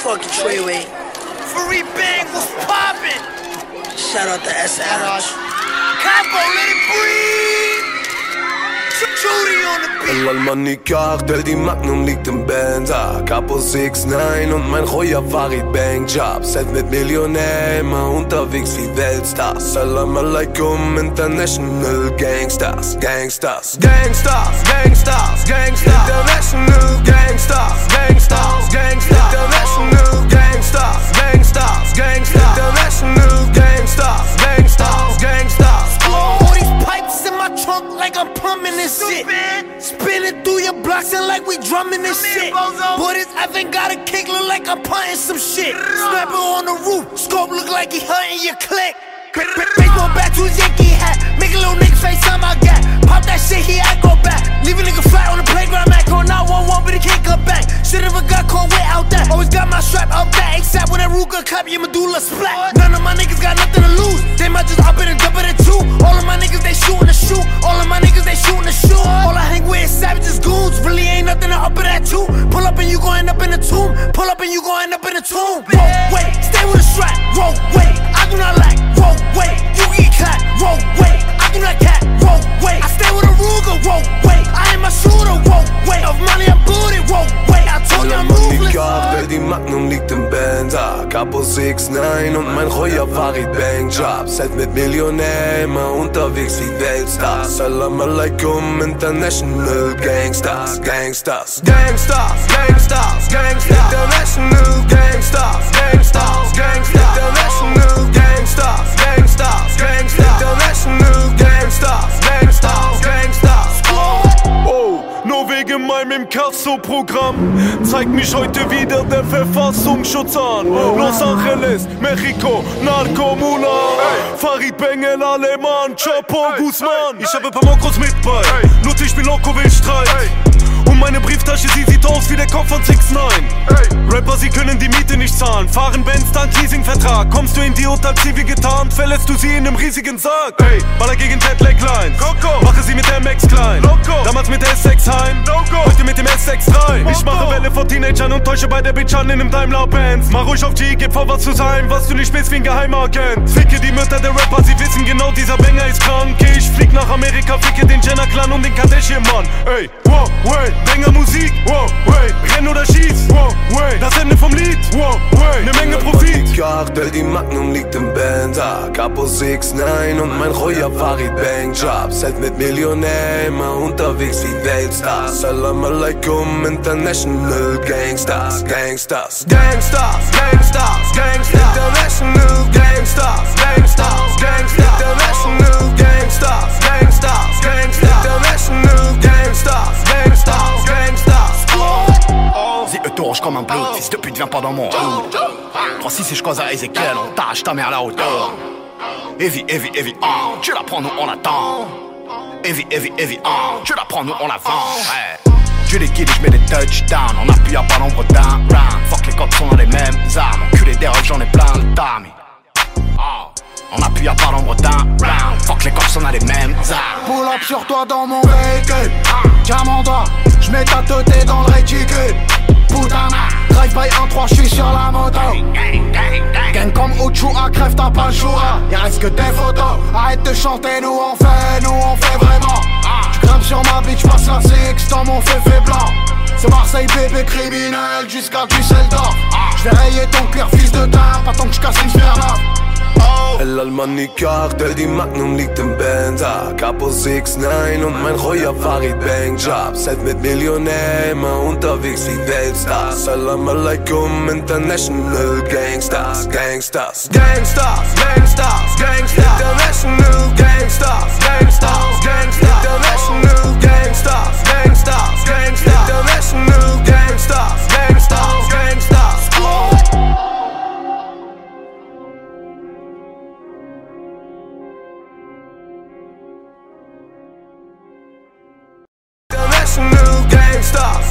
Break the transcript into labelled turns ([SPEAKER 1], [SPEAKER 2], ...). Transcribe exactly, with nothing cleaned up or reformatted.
[SPEAKER 1] fucking Treyway.
[SPEAKER 2] Free Bang was poppin'.
[SPEAKER 1] Shout out to S H.
[SPEAKER 2] Capo, let it breathe. Judy on the beat.
[SPEAKER 3] El-Almanikar, die Magnum liegt im Benzer. Capo six nine und mein Roya Farid Bang Job. Set mit Millionär, immer unterwegs wie Weltstars. Salam alaikum, International Gangsters. Gangsters, Gangsters, Gangsters, Gangsters. International Gangsters, Gangsters, Gangsters. International Gangsters, Gangsters, Gangsters. International Gangsters, Gangsters, Gangsters.
[SPEAKER 2] All these pipes in my trunk like I'm plumbing this shit. Spinning through your blocks and like we drumming this shit. Boy, this effing got a kick, look like I'm punting some shit. Snapper on the roof, scope look like he hunting your click. Baseball bat to his Yankee hat, make a little nigga face on my gap. Pop that shit, he I go back. Leave a nigga flat on the playground, Mac on nine one one, but he can't come back. Shit if I got caught without that. Always got my strap up that, except when that Ruger clap, your medulla splat. None of my niggas got nothing to lose. They might just up it and dump it at two. All of my niggas, they shootin' the shoot. All of my niggas, they shootin' the shoot. All I hang with is savages, goons. Really ain't nothing to up it at two. Pull up and you gon' end up in the tomb. Pull up and you gon' end up in the tomb. Roll, wait, stay with a strap. Roll, wait, I do not lack. Roll, wait, you get clapped. Roll, wait, I do not cap. Roll, wait, I stay with a Ruger. Roll, wait, I am a shooter. Roll, wait, of money I'm booted. Roll, wait, I told you I'm moveless.
[SPEAKER 3] Die Magnum liegt im Benzer. Capo six nine und mein Roya Farid Bang Job. Set mit Millionär, immer unterwegs wie Weltstars. Salam alaikum, International Gangsters. Gangsters, Gangsters, Gangsters, Gangsters. International Gangsters, Gangsters, Gangsters. International Gangsters, Gangsters, Gangsters. International Gangsters, Gangsters, Gangsters.
[SPEAKER 4] Oh, nur wegen meinem Inkasso-Programm zeigt mich heute wieder der Verfassungsschutz an. Los Angeles, Mexiko, Narcomula, Farid Bang, El Aleman, Chapo Guzman. Ich habe ein paar Mokros mit bei, Lutz, ich bin loco, will Streit. Und meine Brieftasche, sie sieht aus wie der Kopf von six nine. Rapper, sie können die Miete nicht zahlen. Fahren Benz, dank Leasingvertrag. Kommst du in die Hotel Zivi getarnt, verlässt du sie in einem riesigen Sarg. Ey, Baller gegen Jetlag-Line, mache sie mit M X klein. Loco. Damals mit S sechs Heim, heute mit dem S sechs drei. Ich mache Welle vor Teenagern und täusche bei der Bitch an in einem Daimler-Benz. Mach ruhig auf G, gib vor was zu sein, was du nicht bist wie ein Geheimagent. Ficke die Mütter der Rapper, sie wissen genau, dieser Banger ist krank. Ich flieg nach Amerika, ficke den Jenner-Clan und den Kardashian-Mann. Ey, wow, wait, Banger Musik, wow, wait, renn oder schieß, wow, wait, das Ende vom Lied, wow, wait, ne Menge Profit.
[SPEAKER 3] Kartel, die Magnum liegt im Benzer. Capo six nine und mein Roya Farid Bang Job. Set mit Millionär, immer unterwegs wie Weltstars. Salam alaikum, International Gangsters. Gangsters, Gangsters, Gangsters, Gangsters. International Gangsters, Gangsters, Gangsters. International Gangsters, Gangsters, Gangsters. International Gangsters, Gangsters, Gangsters.
[SPEAKER 5] Zip torche comme un bloc, fils de pute viens pas dans mon hood. trois six et je cause à Ezekiel, on tâche ta mère à la hauteur. Heavy, heavy, heavy, ah, tu la prends, nous on l'attend. Heavy, heavy, heavy, ah, tu la prends, nous on la vend. Ouais. Tu les kills, je mets des touchdowns, on appuie à pas nombre d'un round. Fuck les cops sont dans les mêmes armes, enculé des refs, j'en ai plein le tamis. On appuie à pas nombre d'un round. Fuck les cops, on a les mêmes armes.
[SPEAKER 6] Pull up sur toi dans mon véhicule. Tiens mon doigt, j'mets ta teuté dans le réticule. Putana, drive by un trois, j'suis sur la moto. Gang comme Uchua, crève t'as pas le choix. Y'a reste que des photos. Arrête de chanter, nous on fait, nous on fait vraiment. J'grimpe sur ma bitch, passe la six dans mon féfé blanc. C'est Marseille bébé criminel jusqu'à Düsseldorf. J'vais rayer ton cuir fils de dame, pas tant que j'casse une sphère là.
[SPEAKER 3] El-Almanikar, die Magnum liegt im Benzer. Capo six nine und mein Roya Farid Bang Job. Set mit Millionär, immer unterwegs wie Weltstars. Salam alaikum, International Gangsters. Gangsters, Gangsters, Gangsters, Gangsters. International Gangsters, Gangsters, Gangsters. International Gangsters, Gangsters, Gangsters. International Gangsters, Gangsters, Gangsters. International Gangsters.